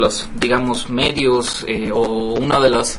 los, digamos, medios o una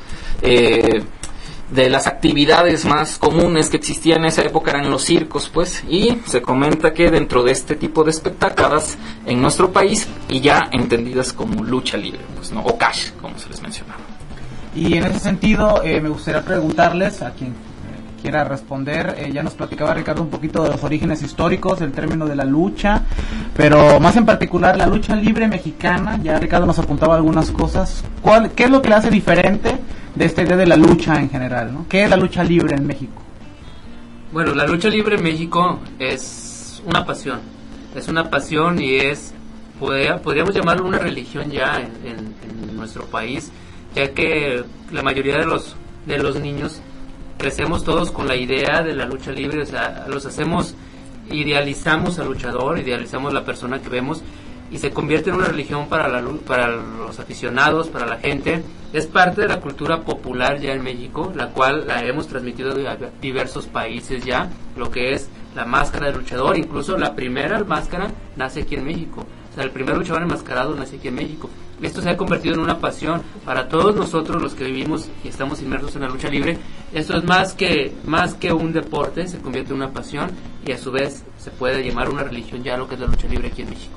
de las actividades más comunes que existían en esa época eran los circos, pues, y se comenta que dentro de este tipo de espectáculos en nuestro país, y ya entendidas como lucha libre, pues, ¿no? O cash, como se les mencionaba. Y en ese sentido, me gustaría preguntarles a quien quiera responder. Ya nos platicaba Ricardo un poquito de los orígenes históricos del término de la lucha, pero más en particular la lucha libre mexicana. Ya Ricardo nos apuntaba algunas cosas. ¿Qué es lo que le hace diferente de esta idea de la lucha en general, ¿no? ¿Qué es la lucha libre en México? Bueno, la lucha libre en México es una pasión y podríamos llamarlo una religión ya en nuestro país, ya que la mayoría de los niños crecemos todos con la idea de la lucha libre, o sea, idealizamos al luchador, idealizamos la persona que vemos, y se convierte en una religión para los aficionados, para la gente. Es parte de la cultura popular ya en México, la cual la hemos transmitido a diversos países ya, lo que es la máscara del luchador. Incluso la primera máscara nace aquí en México, o sea, el primer luchador enmascarado nace aquí en México. Esto se ha convertido en una pasión para todos nosotros los que vivimos y estamos inmersos en la lucha libre. Esto es más que un deporte, se convierte en una pasión, y a su vez se puede llamar una religión ya lo que es la lucha libre aquí en México.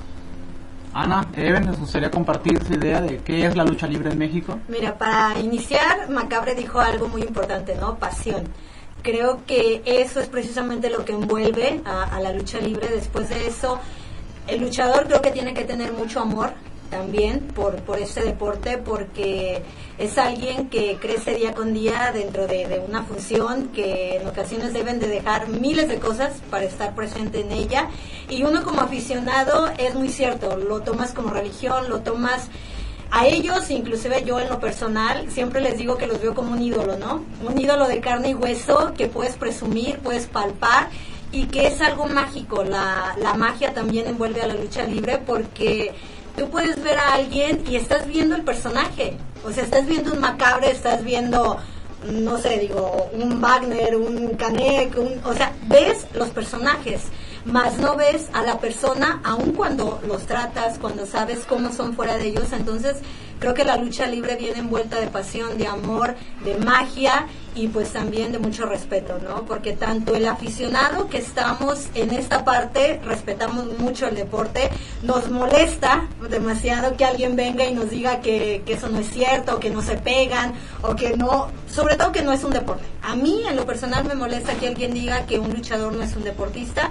Ana, Eben, ¿les gustaría compartir su idea de qué es la lucha libre en México? Mira, para iniciar, Macabre dijo algo muy importante, ¿no? Pasión. Creo que eso es precisamente lo que envuelve a la lucha libre. Después de eso, el luchador creo que tiene que tener mucho amor también por este deporte, porque es alguien que crece día con día dentro de una función, que en ocasiones deben de dejar miles de cosas para estar presente en ella, y uno como aficionado, es muy cierto, lo tomas como religión, lo tomas a ellos, inclusive yo en lo personal siempre les digo que los veo como un ídolo, ¿no? Un ídolo de carne y hueso que puedes presumir, puedes palpar, y que es algo mágico. La magia también envuelve a la lucha libre, porque tú puedes ver a alguien y estás viendo el personaje, o sea, estás viendo un Macabre, estás viendo, no sé, digo, un Wagner, un Canek, o sea, ves los personajes, más no ves a la persona, aun cuando los tratas, cuando sabes cómo son fuera de ellos. Entonces creo que la lucha libre viene envuelta de pasión, de amor, de magia, y pues también de mucho respeto, ¿no? Porque tanto el aficionado que estamos en esta parte, respetamos mucho el deporte, nos molesta demasiado que alguien venga y nos diga que eso no es cierto, que no se pegan, o que no, sobre todo que no es un deporte. A mí en lo personal me molesta que alguien diga que un luchador no es un deportista.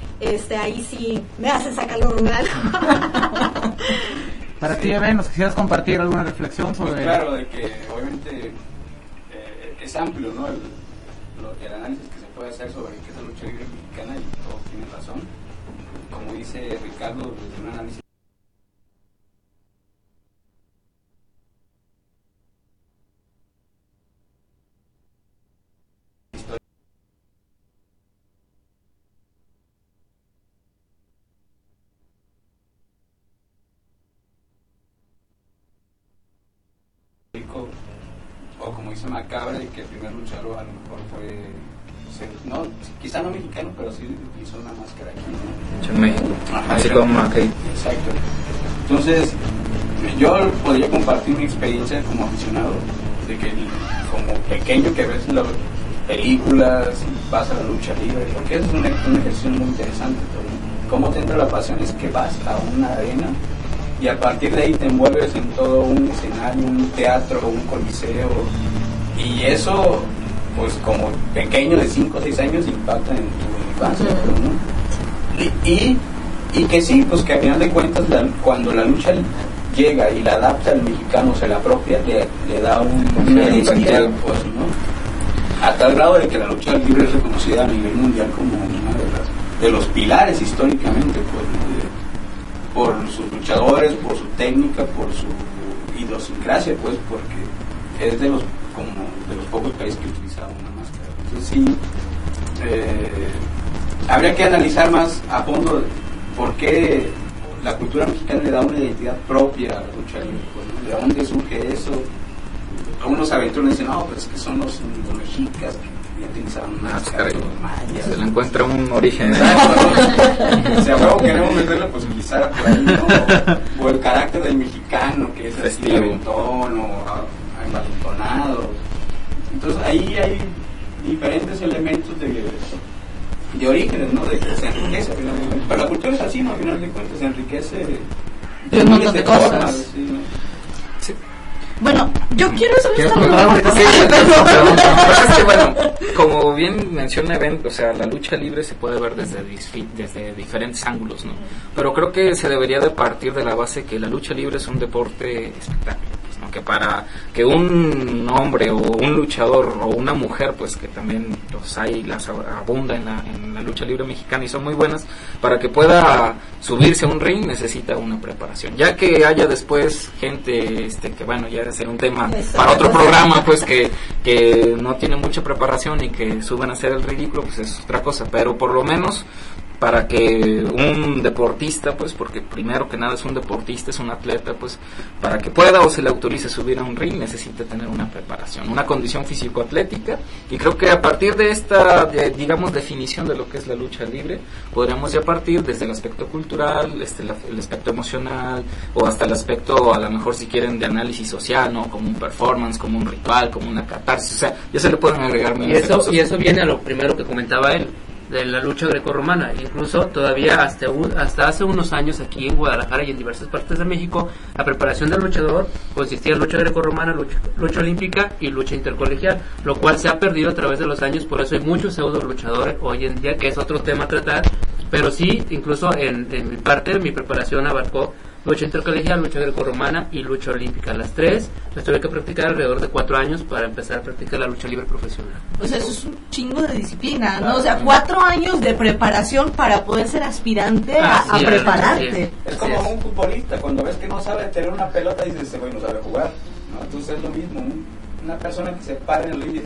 Ahí sí me hace sacarlo rural. Para ti, Eben, ¿nos quisieras compartir alguna reflexión sobre...? Pues claro, de que obviamente es amplio, ¿no? El análisis que se puede hacer sobre qué es la lucha libre mexicana, y todos tienen razón. Como dice Ricardo, desde un análisis o como dice Macabre, que el primer luchador a lo mejor fue, no, quizá no mexicano, pero sí utilizó una máscara aquí, ¿no? En México. Ajá, así como aquí. Exacto. Entonces, yo podría compartir mi experiencia como aficionado, de que como pequeño que ves las películas, vas a la lucha libre, porque es un ejercicio muy interesante. ¿Cómo te entra la pasión? Es que vas a una arena y a partir de ahí te envuelves en todo un escenario, un teatro, un coliseo, y eso, pues como pequeño de 5 o 6 años, impacta en tu infancia, ¿no? Y que sí, pues que a final de cuentas, cuando la lucha llega y la adapta al mexicano, se la apropia, le da una identidad, pues, ¿no? A tal grado de que la lucha libre es reconocida a nivel mundial como una de los pilares históricamente, pues, por sus luchadores, por su técnica, por su idiosincrasia, pues, porque es de los pocos países que utilizaban una máscara. Entonces sí, habría que analizar más a fondo por qué la cultura mexicana le da una identidad propia a la lucha libre, pues, ¿no? ¿De dónde surge eso? Algunos aventureros dicen, no, pues que son los mexicas ya utilizaban una caray. mayas. Se le encuentra un origen. Si a huevo queremos meterle, pues utilizar por ahí, ¿no? O el carácter del mexicano, que es así aventón o envalentonado. Entonces ahí hay diferentes elementos de orígenes, ¿no? De que se enriquece finalmente. Pero la cultura es así, ¿no? Al final de cuentas se enriquece de un montón de cosas. formas, ¿sí, no? Sí. Bueno, yo quiero hacer esta Sí, bueno, como bien menciona Ben, o sea, la lucha libre se puede ver desde diferentes ángulos, ¿no? Pero creo que se debería de partir de la base que la lucha libre es un deporte espectáculo, pues, ¿no? Que para que un hombre o un luchador o una mujer, pues que también los hay, las abunda en la lucha libre mexicana y son muy buenas, para que pueda subirse a un ring necesita una preparación. Ya que haya después gente que bueno, ya debe ser un tema para otro programa, pues que no tiene mucha preparación y que suben a hacer el ridículo, pues es otra cosa, pero por lo menos para que un deportista, pues porque primero que nada es un deportista, es un atleta, pues para que pueda o se le autorice subir a un ring necesita tener una preparación, una condición físico-atlética, y creo que a partir de esta, digamos, definición de lo que es la lucha libre, podríamos ya partir desde el aspecto cultural, el aspecto emocional, o hasta el aspecto, a lo mejor si quieren, de análisis social, ¿no? Como un performance, como un ritual, como una catarsis, o sea, ya se le pueden agregar menos cosas. Y eso viene a lo primero que comentaba él, de la lucha grecorromana. Incluso todavía hasta hace unos años aquí en Guadalajara y en diversas partes de México, la preparación del luchador consistía en lucha grecorromana, lucha olímpica y lucha intercolegial, lo cual se ha perdido a través de los años. Por eso hay muchos pseudo luchadores hoy en día, que es otro tema a tratar, pero sí, incluso en mi parte, mi preparación abarcó lucha intercolegial, lucha grecorromana y lucha olímpica. Las tres las tuve que practicar alrededor de 4 años para empezar a practicar la lucha libre profesional. O sea, eso es un chingo de disciplina, ¿no? O sea, 4 años de preparación para poder ser aspirante a prepararte. Es como un futbolista, cuando ves que no sabe tener una pelota, dices, ese güey no sabe jugar, ¿no? Entonces es lo mismo, una persona que se para en el ring,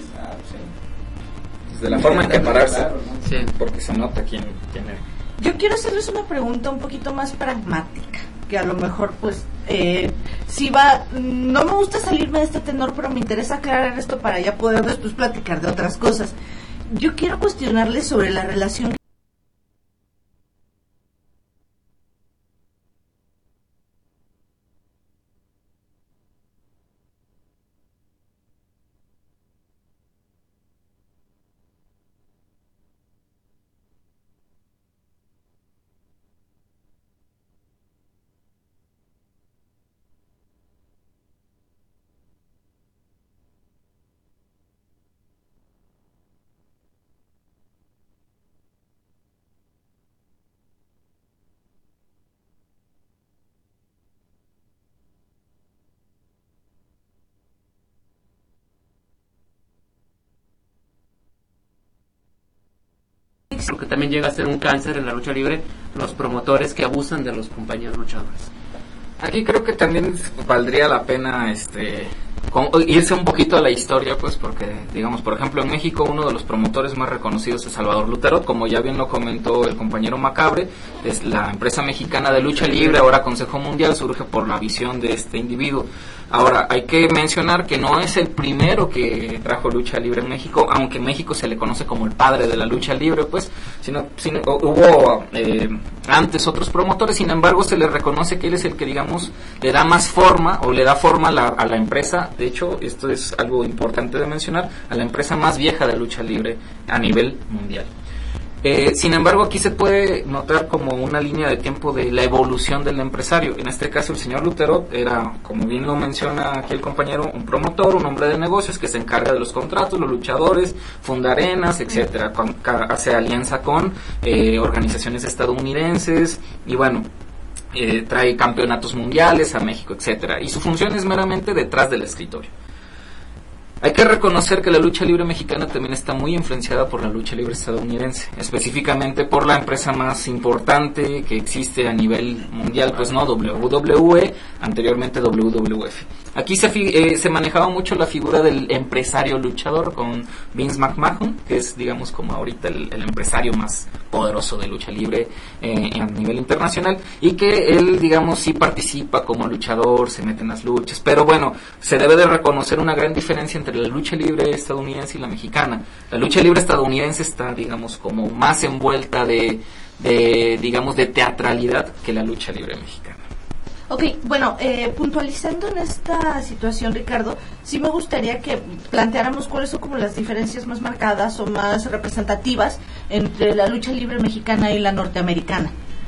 desde la forma en que pararse, claro, ¿no? Sí, porque se nota quién es. Yo quiero hacerles una pregunta un poquito más pragmática, que a lo mejor pues si va, no me gusta salirme de este tenor, pero me interesa aclarar esto para ya poder después platicar de otras cosas. Yo quiero cuestionarles sobre la relación Lo que también llega a ser un cáncer en la lucha libre, los promotores que abusan de los compañeros luchadores. Aquí creo que también valdría la pena irse un poquito a la historia, pues porque, digamos, por ejemplo, en México uno de los promotores más reconocidos es Salvador Lutero, como ya bien lo comentó el compañero Macabre, es la empresa mexicana de lucha libre, ahora Consejo Mundial, surge por la visión de este individuo. Ahora, hay que mencionar que no es el primero que trajo lucha libre en México, aunque en México se le conoce como el padre de la lucha libre, pues, sino hubo antes otros promotores, sin embargo se le reconoce que él es el que, digamos, le da más forma, o le da forma a la empresa. De hecho, esto es algo importante de mencionar, a la empresa más vieja de lucha libre a nivel mundial. Sin embargo, aquí se puede notar como una línea de tiempo de la evolución del empresario. En este caso, el señor Lutero era, como bien lo menciona aquí el compañero, un promotor, un hombre de negocios que se encarga de los contratos, los luchadores, funda arenas, etcétera, hace alianza con organizaciones estadounidenses y bueno, trae campeonatos mundiales a México, etcétera. Y su función es meramente detrás del escritorio. Hay que reconocer que la lucha libre mexicana también está muy influenciada por la lucha libre estadounidense, específicamente por la empresa más importante que existe a nivel mundial, pues no, WWE, anteriormente WWF. Aquí se manejaba mucho la figura del empresario luchador con Vince McMahon, que es, digamos, como ahorita el empresario más poderoso de lucha libre a nivel internacional, y que él, digamos, sí participa como luchador, se mete en las luchas, pero bueno, se debe de reconocer una gran diferencia entre la lucha libre estadounidense y la mexicana. La lucha libre estadounidense está, digamos, como más envuelta de teatralidad que la lucha libre mexicana. Ok, bueno, puntualizando en esta situación, Ricardo, sí me gustaría que planteáramos cuáles son como las diferencias más marcadas o más representativas entre la lucha libre mexicana y la norteamericana.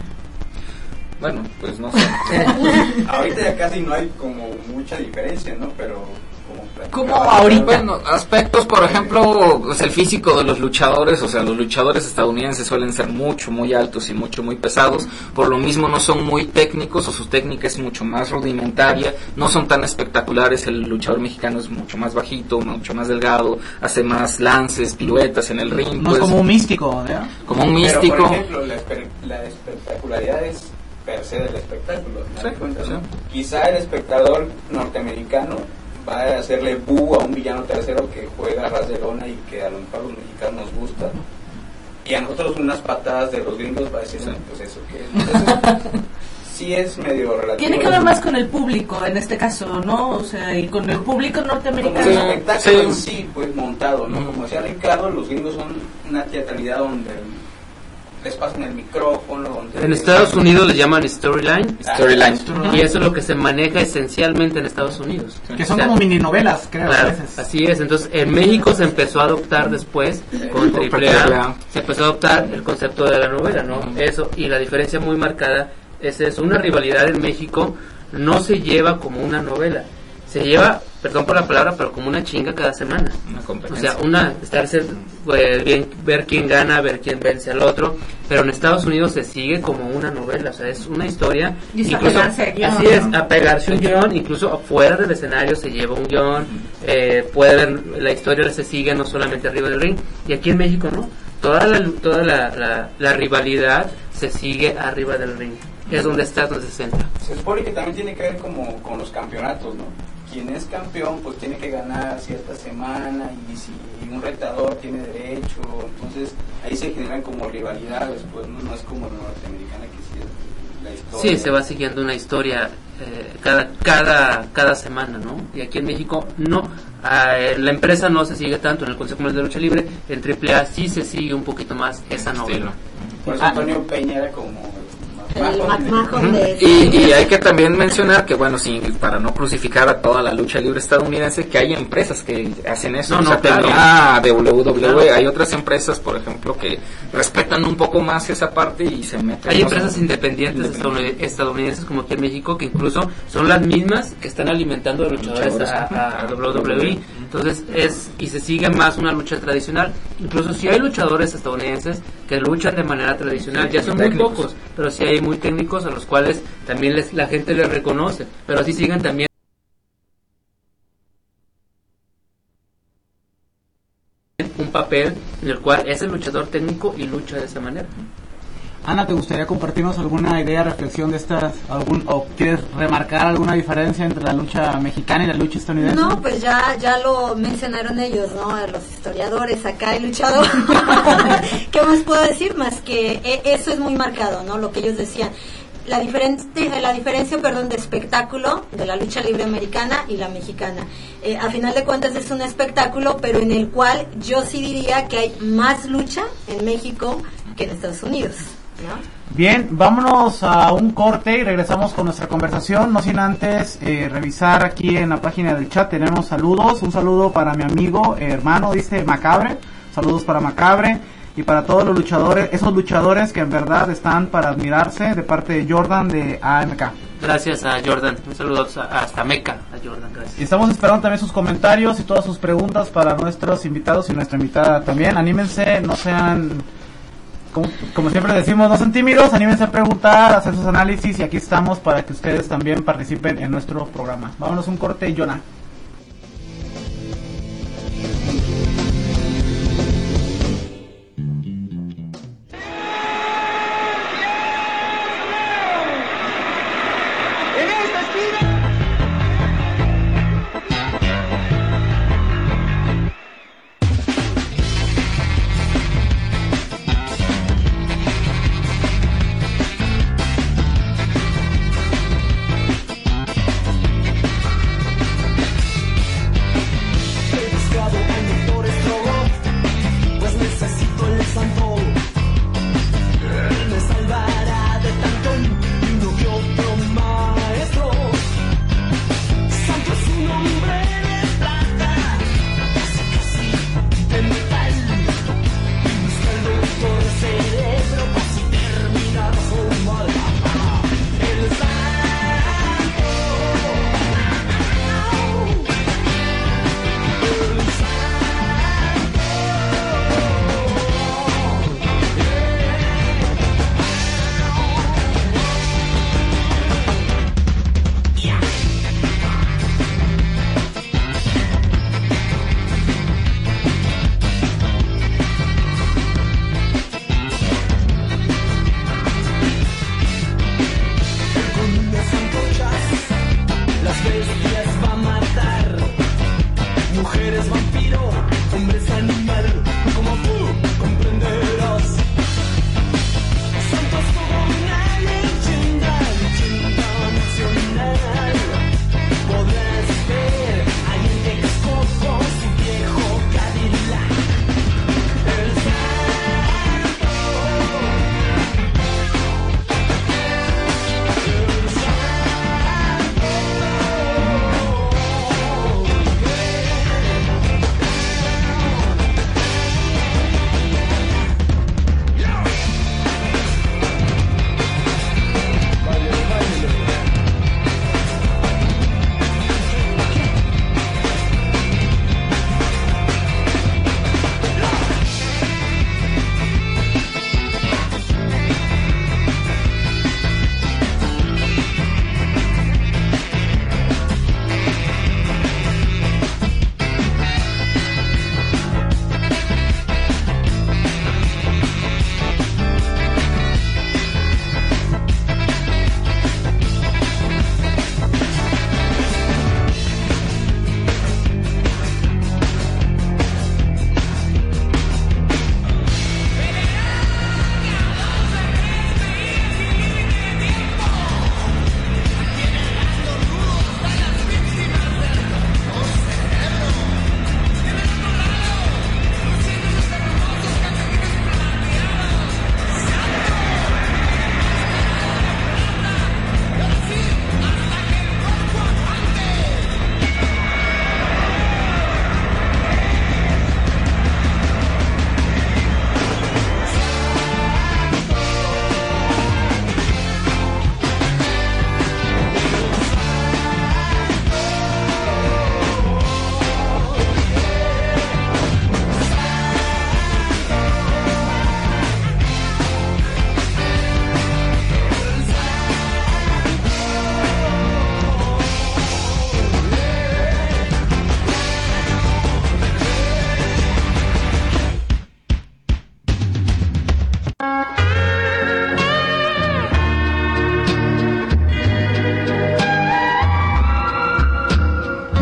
Bueno, pues no sé. Ahorita ya casi no hay como mucha diferencia, ¿no? Pero como ahorita. Bueno, aspectos, por ejemplo, pues el físico de los luchadores, o sea, los luchadores estadounidenses suelen ser muy altos y muy pesados, por lo mismo no son muy técnicos, o su técnica es mucho más rudimentaria, no son tan espectaculares. El luchador mexicano es mucho más bajito, mucho más delgado, hace más lances, piruetas en el ring. No pues, es como un místico, ¿verdad? Como un místico. Pero, por ejemplo, la espectacularidad es per se del espectáculo, ¿no? Sí, Cuenta, sí. ¿no? Quizá el espectador norteamericano va a hacerle a un villano tercero que juega a ras de lona y que a lo mejor a los mexicanos nos gusta, y a nosotros unas patadas de los gringos va a decir, pues eso que es. Entonces, sí es medio relativo. Tiene que ver más con el público en este caso, ¿no? O sea, y con el público Como norteamericano. el espectáculo en Sí. sí, pues montado, ¿no? Como decía Ricardo, los gringos son una teatralidad donde les pasan el micrófono, donde En Estados Unidos le llaman storyline, Storyline. y eso es lo que se maneja esencialmente en Estados Unidos. Que son O sea, como mini novelas, creo, a claro, veces. así es. Entonces, en México se empezó a adoptar después, con AAA, se empezó a adoptar el concepto de la novela, ¿no? Eso, y la diferencia muy marcada es eso. Una rivalidad en México no se lleva como una novela, se lleva, perdón por la palabra, pero como una chinga cada semana. Una O competencia. sea, ver quién gana, ver quién vence al otro, pero en Estados Unidos se sigue como una novela, o sea, es una historia. Y es incluso, apegarse a guión, así es, ¿no? apegarse a un guión, incluso fuera del escenario se lleva un guión, puede ver, la historia se sigue no solamente arriba del ring, y aquí en México no, toda la rivalidad se sigue arriba del ring, es donde se centra. se supone que también tiene que ver como con los campeonatos, ¿no? Quien es campeón pues tiene que ganar cierta semana, y si un retador tiene derecho, entonces ahí se generan como rivalidades, pues no es como la norteamericana que sí es la historia. Sí, se va siguiendo una historia cada semana, ¿no? Y aquí en México no, la empresa no se sigue tanto. En el Consejo Mundial de Lucha Libre, en AAA sí se sigue un poquito más esa novela. Por eso Antonio Peña era como El McMahon de Y hay que también mencionar que, bueno, para no crucificar a toda la lucha libre estadounidense, que hay empresas que hacen eso. No, o sea, claro. tenía WWE, Claro. hay otras empresas, por ejemplo, que respetan un poco más esa parte y se meten. Hay ¿no? empresas independientes estadounidenses como aquí en México que incluso son las mismas que están alimentando a luchadores a WWE. Entonces y se sigue más una lucha tradicional. Incluso si hay luchadores estadounidenses que luchan de manera tradicional, ya son muy técnicos. pocos, pero sí hay muy técnicos a los cuales también la gente les reconoce, pero así siguen también un papel en el cual es el luchador técnico y lucha de esa manera. Ana, ¿te gustaría compartirnos alguna idea, reflexión de estas, o quieres remarcar alguna diferencia entre la lucha mexicana y la lucha estadounidense? No, pues ya lo mencionaron ellos, ¿no? Los historiadores, acá el luchador. ¿Qué más puedo decir? Más que eso es muy marcado, ¿no? Lo que ellos decían. La diferencia de espectáculo de la lucha libre americana y la mexicana. A final de cuentas es un espectáculo, pero en el cual yo sí diría que hay más lucha en México que en Estados Unidos, ¿no? Bien, vámonos a un corte y regresamos con nuestra conversación, no sin antes revisar aquí en la página del chat. Tenemos saludos, un saludo para mi amigo, hermano, dice Macabre, saludos para Macabre y para todos los luchadores, esos luchadores que en verdad están para admirarse, de parte de Jordan de AMK. Gracias a Jordan, un saludo hasta Meca a Jordan, gracias. Y estamos esperando también sus comentarios y todas sus preguntas para nuestros invitados y nuestra invitada también. Anímense, no sean, como siempre decimos, no sean tímidos, anímense a preguntar, a hacer sus análisis, y aquí estamos para que ustedes también participen en nuestro programa. Vámonos un corte, Jonah.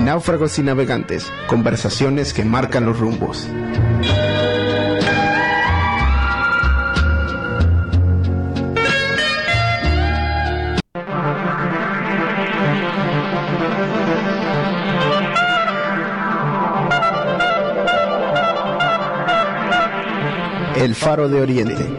Náufragos y navegantes, conversaciones que marcan los rumbos. El Faro de Oriente.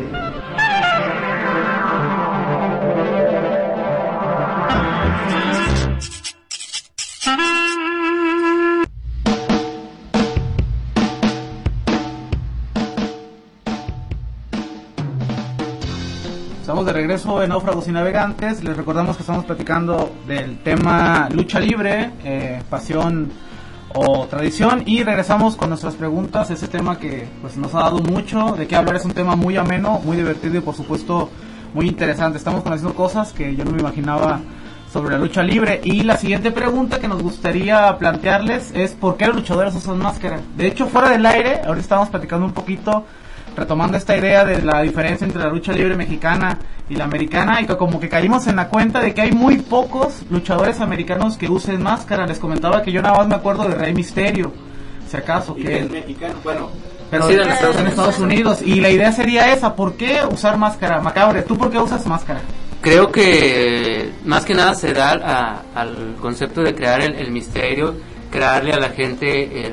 Estamos de regreso en Náufragos y Navegantes. Les recordamos que estamos platicando del tema lucha libre, pasión o tradición, y regresamos con nuestras preguntas. Ese tema que pues nos ha dado mucho de qué hablar, es un tema muy ameno, muy divertido y por supuesto muy interesante. Estamos conociendo cosas que yo no me imaginaba sobre la lucha libre. Y la siguiente pregunta que nos gustaría plantearles es ¿por qué los luchadores usan máscara? De hecho, fuera del aire, ahorita estábamos platicando un poquito, retomando esta idea de la diferencia entre la lucha libre mexicana y la americana, y que como que caímos en la cuenta de que hay muy pocos luchadores americanos que usen máscara. Les comentaba que yo nada más me acuerdo de Rey Mysterio, si acaso, que es mexicano, bueno, pero sí, en Estados Unidos. Y la idea sería esa, ¿por qué usar máscara? Macabre, ¿tú por qué usas máscara? Creo que más que nada se da al concepto de crear el misterio, crearle a la gente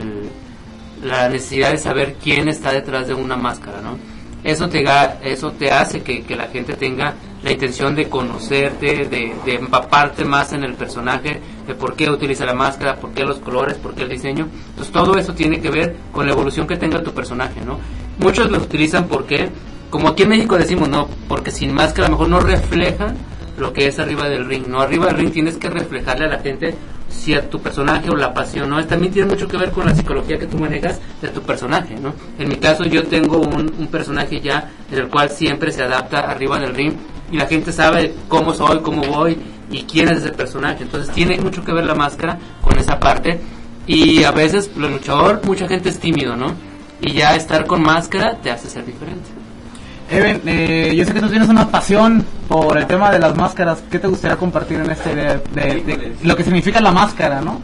la necesidad de saber quién está detrás de una máscara, ¿no? Eso te hace que la gente tenga la intención de conocerte, de empaparte más en el personaje, de por qué utiliza la máscara, por qué los colores, por qué el diseño. Entonces todo eso tiene que ver con la evolución que tenga tu personaje, ¿no? Muchos lo utilizan porque, como aquí en México decimos, no, porque sin máscara a lo mejor no refleja lo que es arriba del ring, ¿no? Arriba del ring tienes que reflejarle a la gente si a tu personaje o la pasión, ¿no? También tiene mucho que ver con la psicología que tú manejas de tu personaje, ¿no? En mi caso yo tengo un personaje ya en el cual siempre se adapta arriba del ring y la gente sabe cómo soy, cómo voy y quién es ese personaje. Entonces tiene mucho que ver la máscara con esa parte, y a veces el luchador, mucha gente es tímido, ¿no? Y ya estar con máscara te hace ser diferente. Eben, yo sé que tú tienes una pasión por el tema de las máscaras. ¿Qué te gustaría compartir en esta idea de lo que significa la máscara, no?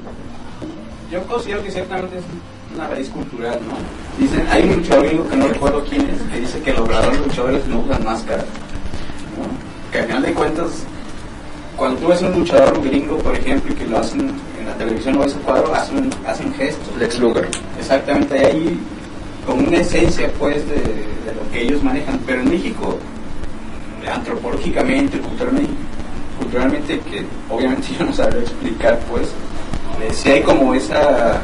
Yo considero que ciertamente es una raíz cultural, ¿no? Dicen, hay un luchador gringo que no recuerdo quién es, que dice que los verdaderos luchadores no usan máscara, ¿no? Que al final de cuentas, cuando tú ves un luchador gringo, por ejemplo, y que lo hacen en la televisión o ese cuadro, hacen gestos. Lex Luger. Exactamente, ahí con una esencia pues de lo que ellos manejan, pero en México antropológicamente, culturalmente, que obviamente yo no sabría explicar, pues si hay como esa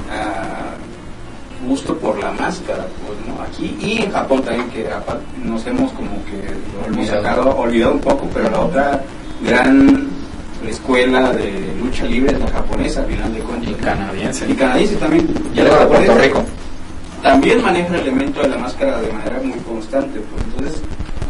gusto por la máscara, pues, ¿no? Aquí y en Japón también, que nos hemos como que olvidado un poco, pero la otra gran escuela de lucha libre es la japonesa, al final de cuentas. Y canadiense también. Y la de Puerto Rico también maneja el elemento de la máscara de manera muy constante, pues. Entonces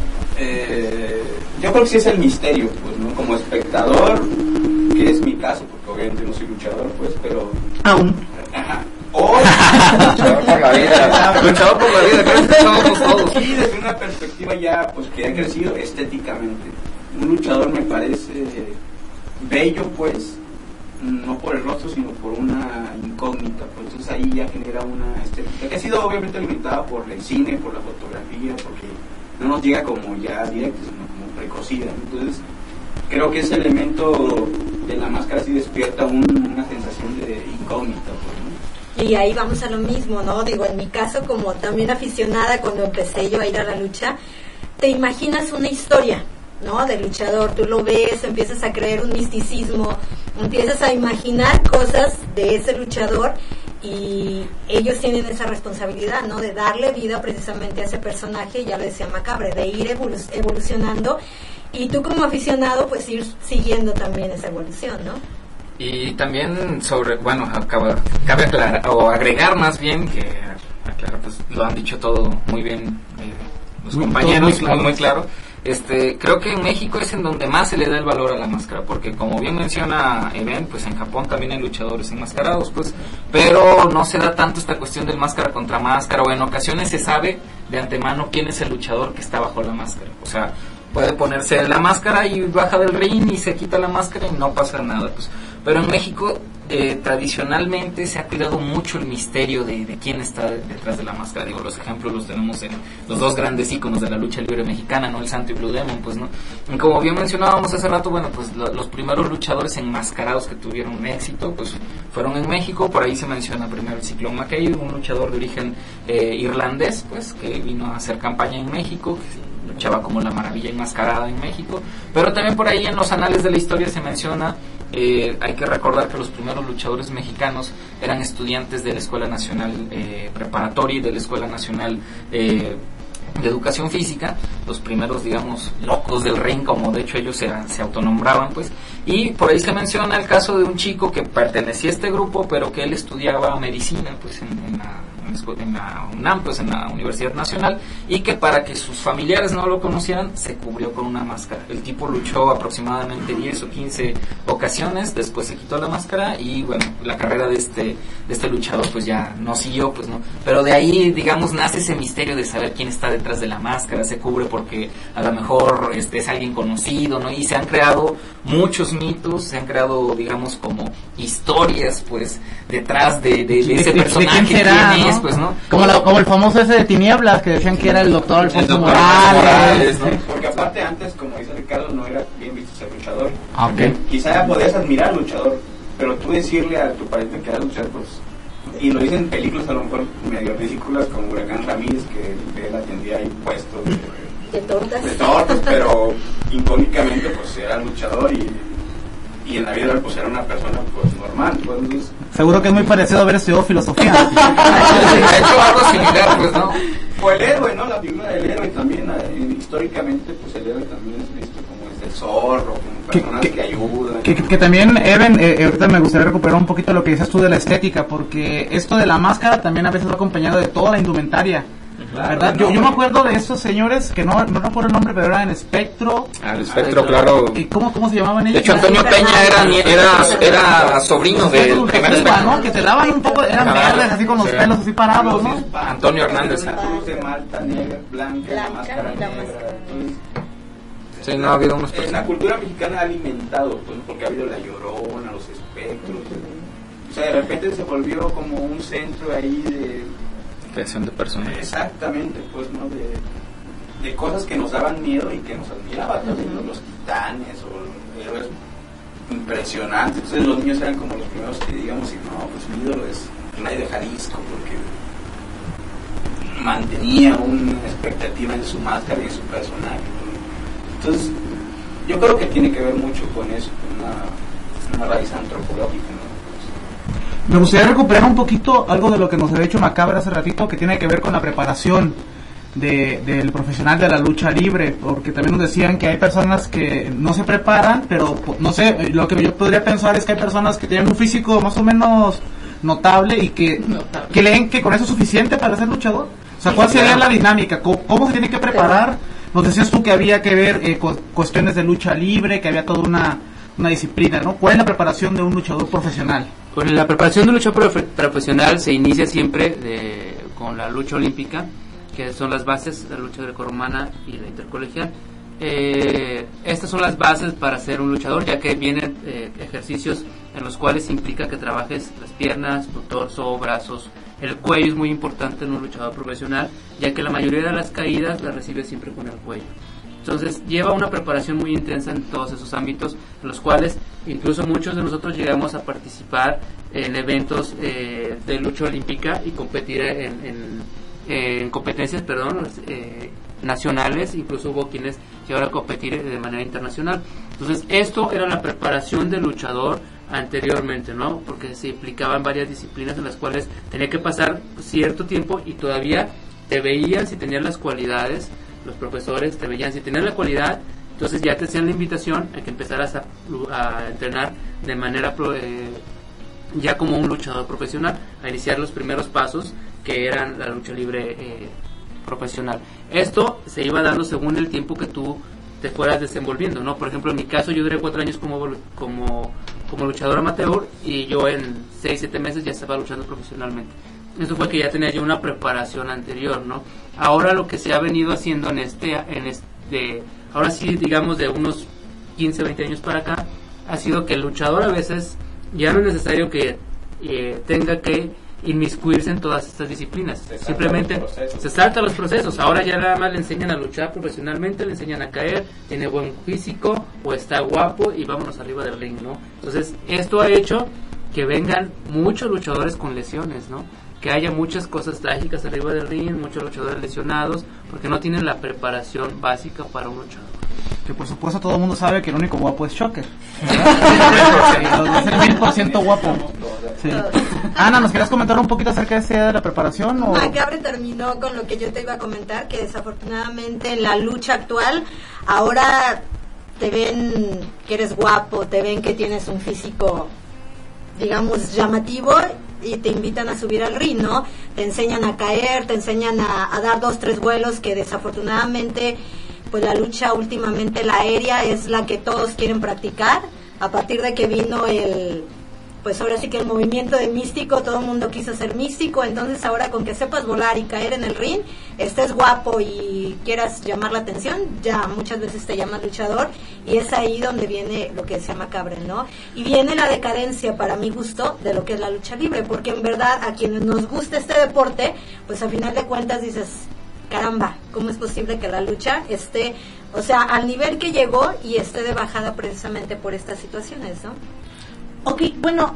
yo creo que sí es el misterio, pues, ¿no? Como espectador, que es mi caso, porque obviamente no soy luchador, pues, pero aún luchador por la vida, creo que somos todos. Y desde una perspectiva ya, pues, que ha crecido estéticamente, un luchador me parece bello, pues, no por el rostro, sino por una incógnita, pues. Entonces ahí ya genera una estética que ha sido obviamente limitada por el cine, por la fotografía, porque no nos llega como ya directo, sino como precocida. Entonces creo que ese elemento de la máscara sí despierta una sensación de incógnita, pues, ¿no? Y ahí vamos a lo mismo, ¿no? Digo, en mi caso, como también aficionada, cuando empecé yo a ir a la lucha, te imaginas una historia, ¿no? Del luchador, tú lo ves, empiezas a creer un misticismo, empiezas a imaginar cosas de ese luchador, y ellos tienen esa responsabilidad, ¿no? De darle vida precisamente a ese personaje, ya lo decía Macabre, de ir evolucionando, y tú como aficionado pues ir siguiendo también esa evolución, ¿no? Y también cabe aclarar, o agregar más bien, que aclarar, pues lo han dicho todo muy bien los compañeros, muy claro. Creo que en México es en donde más se le da el valor a la máscara, porque como bien menciona Eben, pues en Japón también hay luchadores enmascarados, pues, pero no se da tanto esta cuestión del máscara contra máscara, o en ocasiones se sabe de antemano quién es el luchador que está bajo la máscara. O sea, puede ponerse la máscara y baja del ring y se quita la máscara y no pasa nada, pues. Pero en México tradicionalmente se ha cuidado mucho el misterio de quién está detrás de la máscara. Digo, los ejemplos los tenemos en los dos grandes íconos de la lucha libre mexicana, ¿no? El Santo y Blue Demon, pues, ¿no? Y como bien mencionábamos hace rato, bueno, pues los primeros luchadores enmascarados que tuvieron éxito, pues fueron en México. Por ahí se menciona primero el Ciclón McKay, un luchador de origen irlandés, pues, que vino a hacer campaña en México, que luchaba como la maravilla enmascarada en México. Pero también por ahí en los anales de la historia se menciona, hay que recordar que los primeros luchadores mexicanos eran estudiantes de la Escuela Nacional Preparatoria y de la Escuela Nacional de Educación Física, los primeros, digamos, locos del ring, como de hecho ellos se autonombraban, pues. Y por ahí se menciona el caso de un chico que pertenecía a este grupo, pero que él estudiaba medicina, pues, en la UNAM, pues, en la Universidad Nacional, y que para que sus familiares no lo conocieran se cubrió con una máscara. El tipo luchó aproximadamente 10 o 15 ocasiones, después se quitó la máscara y bueno, la carrera de este luchador pues ya no siguió, pues, no, pero de ahí, digamos, nace ese misterio de saber quién está detrás de la máscara. Se cubre porque a lo mejor es alguien conocido, ¿no? Y se han creado muchos mitos, se han creado, digamos, como historias, pues, detrás de ese personaje. ¿Quién será, quién no? es, pues, ¿no? Como el famoso ese de Tinieblas, que decían que era el doctor Alfonso Morales. ¿no? Porque aparte antes, como dice Ricardo, no era bien visto ser luchador. Ah, okay. Quizá podías admirar al luchador, pero tú decirle a tu pariente que era luchador, pues, y lo dicen películas a lo mejor medio ridículas como Huracán Ramírez, que él atendía ahí puestos De tortas. pero icónicamente pues era luchador y en la vida real pues era una persona pues normal, pues. Entonces, seguro que es muy parecido a haber estudiado filosofía. De hecho algo similar, pues, ¿no? o el héroe, ¿no? La figura del héroe también, históricamente pues el héroe también es visto como el zorro, como personas que ayudan. Que también, Eben, ahorita me gustaría recuperar un poquito lo que dices tú de la estética, porque esto de la máscara también a veces va acompañado de toda la indumentaria. Claro, ¿verdad? Yo me acuerdo de estos señores que no recuerdo el nombre, pero eran Espectro. El Espectro, claro. ¿Y cómo se llamaban ellos? De hecho, Antonio Peña era sobrino del primer Espectro, ¿no? Que te daban un poco, eran verdes, así con los pelos así parados, ¿no? Antonio Hernández. La cruz de Malta negra, blanca, la máscara y la negra. Entonces, Sí, no ha habido unos la cultura mexicana ha alimentado, pues, porque ha habido la Llorona, los espectros. O sea, de repente se volvió como un centro ahí de creación de personajes. Exactamente, pues, ¿no? De cosas que nos daban miedo y que nos admiraban también, ¿no? Los titanes o héroes impresionantes. Entonces los niños eran como los primeros que digamos, y no, pues mi ídolo es Rey de Jalisco, porque mantenía una expectativa en su máscara y en su personaje, ¿no? Entonces, yo creo que tiene que ver mucho con eso, con una raíz antropológica, ¿no? Me gustaría recuperar un poquito algo de lo que nos había dicho Macabre hace ratito, que tiene que ver con la preparación del profesional de la lucha libre, porque también nos decían que hay personas que no se preparan, pero no sé, lo que yo podría pensar es que hay personas que tienen un físico más o menos notable y que leen que con eso es suficiente para ser luchador. O sea, ¿cuál sería la dinámica? ¿Cómo se tiene que preparar? Nos decías tú que había que ver cuestiones de lucha libre, que había toda una disciplina, ¿no? ¿Cuál es la preparación de un luchador profesional? Pues la preparación de un luchador profesional se inicia siempre con la lucha olímpica, que son las bases, la lucha grecorromana y la intercolegial. Estas son las bases para ser un luchador, ya que vienen ejercicios en los cuales implica que trabajes las piernas, tu torso, brazos. El cuello es muy importante en un luchador profesional, ya que la mayoría de las caídas las recibes siempre con el cuello. Entonces lleva una preparación muy intensa en todos esos ámbitos, en los cuales incluso muchos de nosotros llegamos a participar en eventos de lucha olímpica y competir en competencias, nacionales. Incluso hubo quienes llegaron a competir de manera internacional. Entonces esto era la preparación del luchador anteriormente, ¿no? Porque se implicaban varias disciplinas en las cuales tenía que pasar cierto tiempo y todavía te veían si tenías las cualidades. Los profesores te veían si tenías la cualidad, entonces ya te hacían la invitación a que empezaras a entrenar de manera ya como un luchador profesional, a iniciar los primeros pasos que eran la lucha libre profesional. Esto se iba dando según el tiempo que tú te fueras desenvolviendo, ¿no? Por ejemplo, en mi caso yo duré 4 años como luchador amateur y yo en 6-7 meses ya estaba luchando profesionalmente. Eso fue que ya tenía yo una preparación anterior, ¿no? Ahora lo que se ha venido haciendo ahora sí, digamos de unos 15, 20 años para acá, ha sido que el luchador a veces ya no es necesario que tenga que inmiscuirse en todas estas disciplinas. Simplemente se salta los procesos. Ahora ya nada más le enseñan a luchar profesionalmente, le enseñan a caer, tiene buen físico o está guapo y vámonos arriba del ring, ¿no? Entonces esto ha hecho que vengan muchos luchadores con lesiones, ¿no? Que haya muchas cosas trágicas arriba del ring, muchos luchadores lesionados porque no tienen la preparación básica para un luchador. Que por supuesto todo el mundo sabe que el único guapo es Shocker, ¿verdad? Es el 1000% guapo. Sí. Ana, ¿nos querías comentar un poquito acerca de la preparación? ¿O? Macabre terminó con lo que yo te iba a comentar, que desafortunadamente en la lucha actual ahora te ven que eres guapo, te ven que tienes un físico, digamos, llamativo, y te invitan a subir al ring, ¿no? Te enseñan a caer, te enseñan a dar 2-3 vuelos, que desafortunadamente pues la lucha últimamente, la aérea, es la que todos quieren practicar. A partir de que vino pues ahora sí que el movimiento de místico, todo el mundo quiso ser místico. Entonces ahora con que sepas volar y caer en el ring, estés guapo y quieras llamar la atención, ya muchas veces te llamas luchador, y es ahí donde viene lo que decía Macabre, ¿no? Y viene la decadencia, para mi gusto, de lo que es la lucha libre, porque en verdad a quienes nos gusta este deporte, pues a final de cuentas dices, caramba, ¿cómo es posible que la lucha esté, o sea, al nivel que llegó y esté de bajada precisamente por estas situaciones, ¿no? Ok, bueno,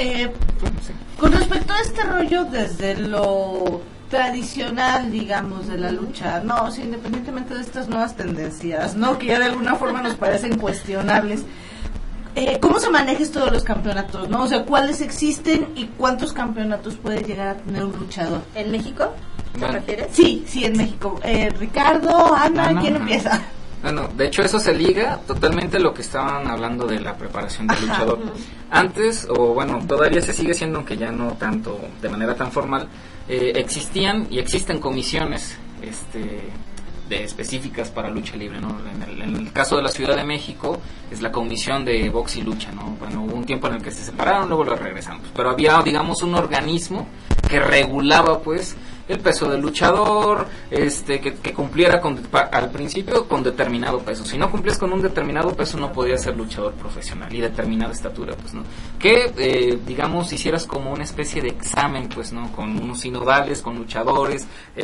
con respecto a este rollo desde lo tradicional, digamos, de la lucha, no, o sea, independientemente de estas nuevas tendencias, ¿no? Que ya de alguna forma nos parecen cuestionables, ¿cómo se maneja esto de los campeonatos, no? O sea, ¿cuáles existen y cuántos campeonatos puede llegar a tener un luchador? ¿En México? ¿Te refieres? Sí, en México. Ricardo, Ana, ¿quién empieza? Bueno, de hecho eso se liga totalmente a lo que estaban hablando de la preparación del luchador. Antes, o bueno, todavía se sigue siendo, aunque ya no tanto de manera tan formal, existían y existen comisiones específicas para lucha libre, ¿no? En el caso de la Ciudad de México es la comisión de box y lucha, ¿no? Bueno, hubo un tiempo en el que se separaron, luego lo regresamos, pero había, digamos, un organismo que regulaba, pues, el peso del luchador, que cumpliera al principio con determinado peso. Si no cumplías con un determinado peso, no podías ser luchador profesional, y determinada estatura, pues, ¿no? Que, digamos, hicieras como una especie de examen, pues, ¿no? Con unos sinodales, con luchadores,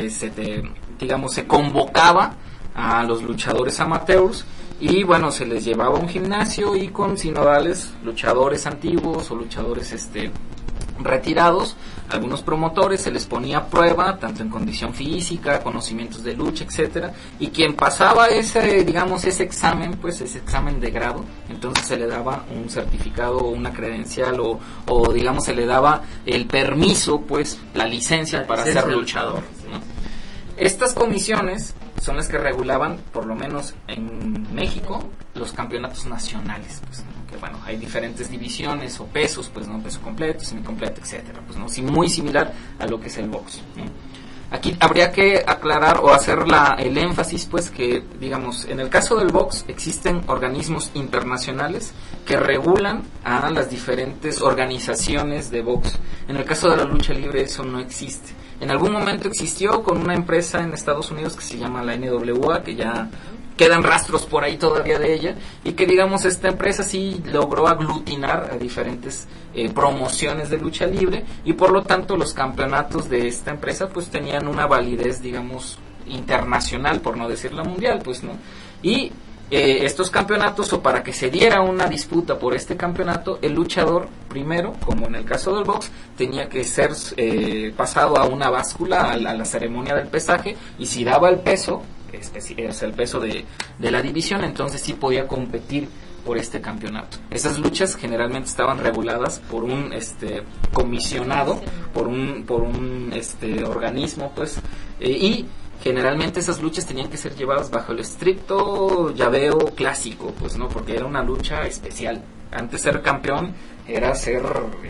se convocaba a los luchadores amateurs, y bueno, se les llevaba a un gimnasio y con sinodales, luchadores antiguos o luchadores retirados, algunos promotores, se les ponía a prueba tanto en condición física, conocimientos de lucha, etcétera, y quien pasaba ese examen, pues ese examen de grado, entonces se le daba un certificado o una credencial o digamos se le daba el permiso, pues la licencia para ser luchador, ¿no? Estas comisiones son las que regulaban, por lo menos en México, los campeonatos nacionales, pues, ¿no? Que bueno, hay diferentes divisiones o pesos, pues, ¿no? Peso completo, semicompleto, etcétera, pues, ¿no? Sí, muy similar a lo que es el box, ¿no? Aquí habría que aclarar o hacer el énfasis, pues, que, digamos, en el caso del box existen organismos internacionales que regulan a las diferentes organizaciones de box. En el caso de la lucha libre eso no existe. En algún momento existió con una empresa en Estados Unidos que se llama la NWA, que ya quedan rastros por ahí todavía de ella, y que, digamos, esta empresa sí logró aglutinar a diferentes promociones de lucha libre, y por lo tanto los campeonatos de esta empresa pues tenían una validez, digamos, internacional, por no decir la mundial, pues, ¿no? Y estos campeonatos, o para que se diera una disputa por este campeonato, el luchador primero, como en el caso del box, tenía que ser pasado a una báscula, a la ceremonia del pesaje, y si daba el peso, es el peso de la división, entonces sí podía competir por este campeonato. Esas luchas generalmente estaban reguladas por un comisionado, por un organismo, pues, y generalmente esas luchas tenían que ser llevadas bajo el estricto llaveo clásico, pues, ¿no? Porque era una lucha especial. Antes ser campeón era ser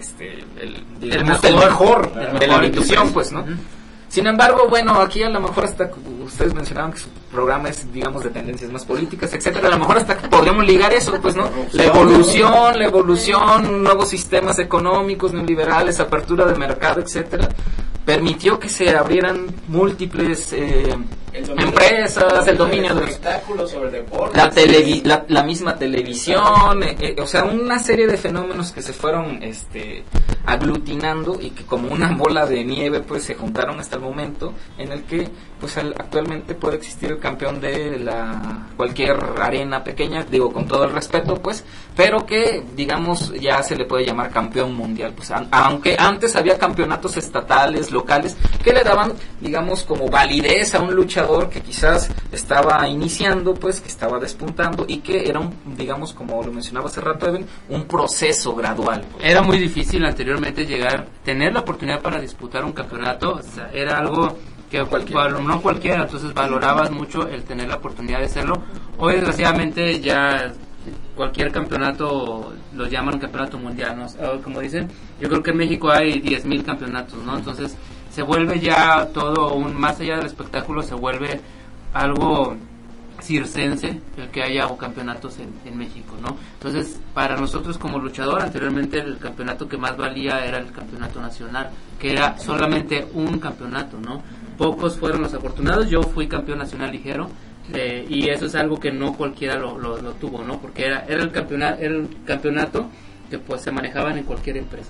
el mejor de la división, pues, ¿no? Sin embargo, bueno, aquí a lo mejor hasta ustedes mencionaban que su programa es, digamos, de tendencias más políticas, etcétera. A lo mejor hasta podríamos ligar eso, pues, ¿no? La evolución, nuevos sistemas económicos, neoliberales, apertura de mercado, etcétera, permitió que se abrieran múltiples empresas, el dominio del espectáculo sobre deporte, la misma televisión, o sea, una serie de fenómenos que se fueron aglutinando y que como una bola de nieve pues se juntaron hasta el momento en el que pues actualmente puede existir el campeón de cualquier arena pequeña, digo con todo el respeto pues, pero que digamos ya se le puede llamar campeón mundial, pues aunque antes había campeonatos estatales, locales, que le daban digamos como validez a un luchador que quizás estaba iniciando, pues que estaba despuntando y que era digamos como lo mencionaba hace rato Eben, un proceso gradual. Pues. Era muy difícil anteriormente tener la oportunidad para disputar un campeonato, o sea, era algo que no cualquiera, entonces valorabas mucho el tener la oportunidad de hacerlo. Hoy desgraciadamente ya cualquier campeonato lo llaman campeonato mundial, ¿no? Como dicen, yo creo que en México hay 10,000 campeonatos, ¿no? Entonces se vuelve ya todo, más allá del espectáculo, se vuelve algo circense el que haya campeonatos en México, ¿no? Entonces, para nosotros como luchador, anteriormente el campeonato que más valía era el campeonato nacional, que era solamente un campeonato, ¿no? Pocos fueron los afortunados, yo fui campeón nacional ligero, y eso es algo que no cualquiera lo tuvo, ¿no? Porque era el campeonato que pues se manejaban en cualquier empresa.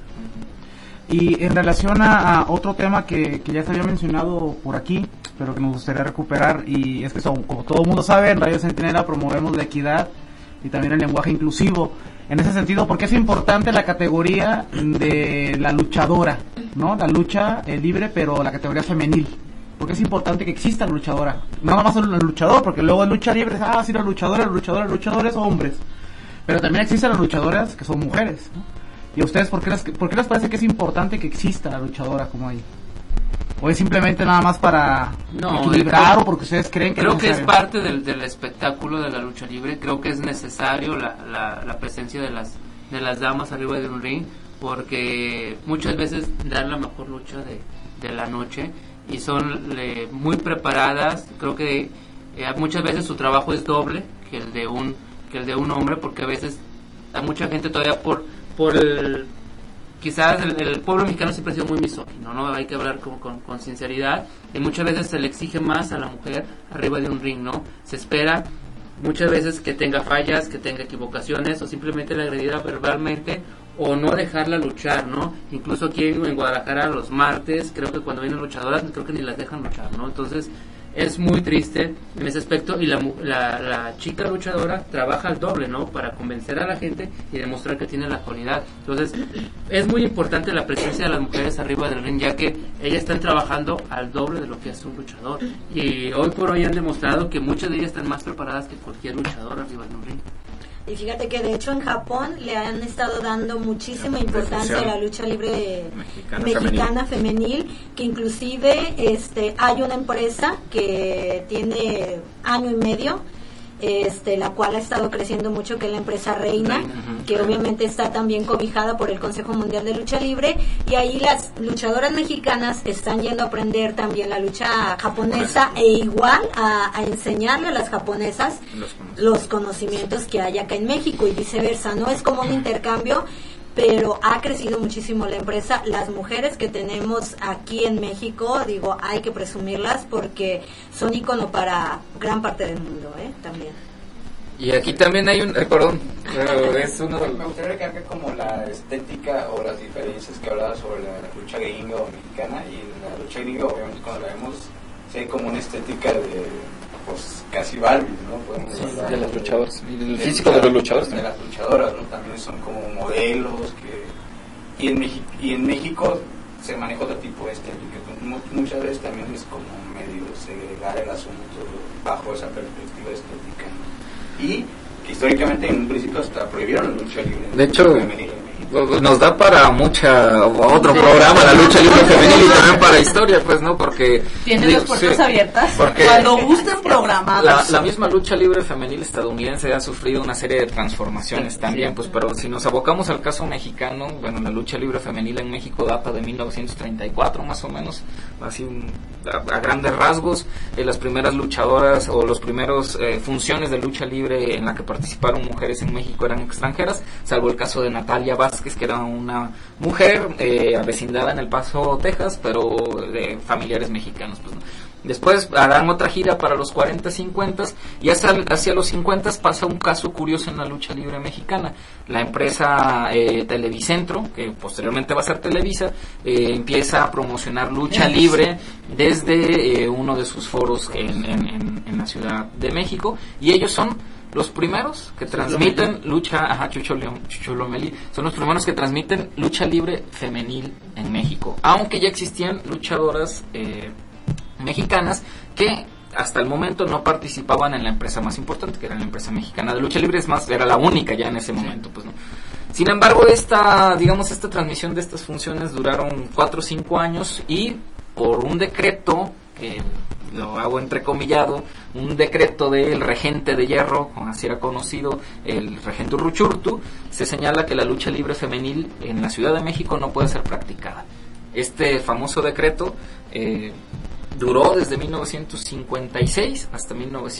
Y en relación a otro tema que ya se había mencionado por aquí, pero que nos gustaría recuperar, y es que como todo el mundo sabe, en Radio Centinela promovemos la equidad y también el lenguaje inclusivo. En ese sentido, ¿por qué es importante la categoría de la luchadora, ¿no? La lucha libre, pero la categoría femenil. ¿Por qué es importante que exista la luchadora? No nada más el luchador, porque luego lucha libre, sí, los luchadores hombres. Pero también existen las luchadoras que son mujeres, ¿no? ¿Y a ustedes por qué les parece que es importante que exista la luchadora como ahí? ¿O es simplemente nada más para equilibrar o porque ustedes creen que creo que es parte del espectáculo de la lucha libre? Creo que es necesario la presencia de las damas arriba de un ring, porque muchas veces dan la mejor lucha de la noche y son muy preparadas. Creo que muchas veces su trabajo es doble que el de un hombre, porque a veces a mucha gente todavía quizás el pueblo mexicano siempre ha sido muy misógino, ¿no? Hay que hablar con sinceridad, y muchas veces se le exige más a la mujer arriba de un ring, ¿no? Se espera muchas veces que tenga fallas, que tenga equivocaciones, o simplemente la agrediera verbalmente, o no dejarla luchar, ¿no? Incluso aquí en Guadalajara los martes, creo que cuando vienen luchadoras, creo que ni las dejan luchar, ¿no? Entonces es muy triste en ese aspecto, y la chica luchadora trabaja al doble, ¿no? Para convencer a la gente y demostrar que tiene la cualidad. Entonces es muy importante la presencia de las mujeres arriba del ring, ya que ellas están trabajando al doble de lo que hace un luchador, y hoy por hoy han demostrado que muchas de ellas están más preparadas que cualquier luchador arriba de un ring. Y fíjate que de hecho en Japón le han estado dando muchísima importancia a la lucha libre mexicana femenil, que inclusive hay una empresa que tiene año y medio, la cual ha estado creciendo mucho, que es la empresa Reina, que obviamente está también cobijada por el Consejo Mundial de Lucha Libre, y ahí las luchadoras mexicanas están yendo a aprender también la lucha japonesa, e igual a enseñarle a las japonesas los conocimientos que hay acá en México y viceversa, ¿no? Es como un intercambio, pero ha crecido muchísimo la empresa. Las mujeres que tenemos aquí en México, digo, hay que presumirlas porque son ícono para gran parte del mundo, también. Y aquí también hay perdón, pero es uno de... Me gustaría recalcar como la estética o las diferencias que hablaba sobre la lucha gringa o mexicana, y la lucha gringa obviamente cuando la vemos sí hay como una estética de pues casi Barbie, ¿no? Podemos hablar de las luchadoras, y el físico de los luchadores de las luchadoras, ¿no? También son como modelos y en México se maneja otro tipo de estética. Muchas veces también es como medio segregar el asunto bajo esa perspectiva estética, ¿no? Y que históricamente en un principio hasta prohibieron la lucha libre. De hecho, nos da para otro programa la lucha libre femenil, y también para historia, pues, ¿no? Porque tienen las puertas abiertas porque cuando gusten programadas. La misma lucha libre femenil estadounidense ha sufrido una serie de transformaciones también, pues, pero si nos abocamos al caso mexicano, bueno, la lucha libre femenil en México data de 1934 más o menos, así a grandes rasgos. Las primeras luchadoras o los primeros funciones de lucha libre en la que participaron mujeres en México eran extranjeras, salvo el caso de Natalia Vázquez, que era una mujer avecindada en El Paso, Texas, pero de familiares mexicanos, pues, ¿no? Después harán otra gira para los 40, 50 y hacia los 50 pasa un caso curioso en la lucha libre mexicana. La empresa Televicentro, que posteriormente va a ser Televisa, empieza a promocionar lucha libre desde uno de sus foros en la Ciudad de México, y ellos son los primeros que transmiten lucha, Chucho Lomelí, son los primeros que transmiten lucha libre femenil en México, aunque ya existían luchadoras mexicanas que hasta el momento no participaban en la empresa más importante, que era la empresa mexicana de lucha libre. Es más, era la única ya en ese momento, pues no. Sin embargo, esta transmisión de estas funciones duraron 4 o 5 años, y por un decreto, que lo hago entrecomillado, un decreto del regente de hierro, así era conocido, el regente Uruchurtu, se señala que la lucha libre femenil en la Ciudad de México no puede ser practicada. Este famoso decreto duró desde 1956 hasta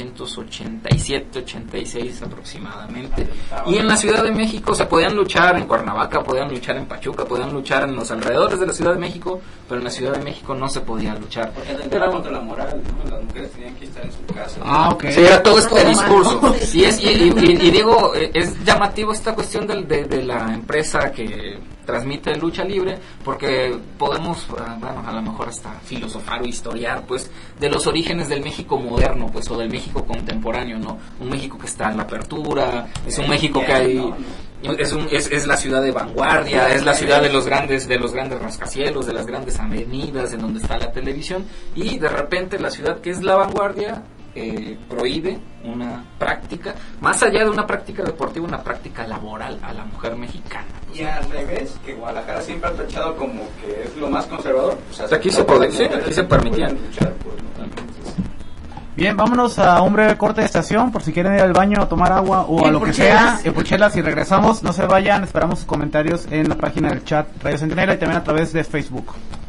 1987-86 aproximadamente, y en la Ciudad de México se podían luchar en Cuernavaca, podían luchar en Pachuca, podían luchar en los alrededores de la Ciudad de México, pero en la Ciudad de México no se podía luchar. Porque era contra la moral, ¿no? Las mujeres tenían que estar en su casa. Ok. Sí, era todo este discurso. Y digo, es llamativo esta cuestión de la empresa que transmite lucha libre, porque podemos, a lo mejor hasta filosofar o historiar, pues, de los orígenes del México moderno, pues, o del México contemporáneo, ¿no? Un México que está en la apertura, es un México que hay, es la ciudad de vanguardia, es la ciudad de los grandes rascacielos, de las grandes avenidas, en donde está la televisión, y de repente la ciudad que es la vanguardia prohíbe una práctica, más allá de una práctica deportiva, una práctica laboral a la mujer mexicana. Y al revés, que Guadalajara siempre ha tachado como que es lo más conservador. O sea, aquí se permitía. Bien, vámonos a un breve corte de estación por si quieren ir al baño a tomar agua o a lo que sea, por chelas, y regresamos. No se vayan, esperamos sus comentarios en la página del chat Radio Centinela y también a través de Facebook.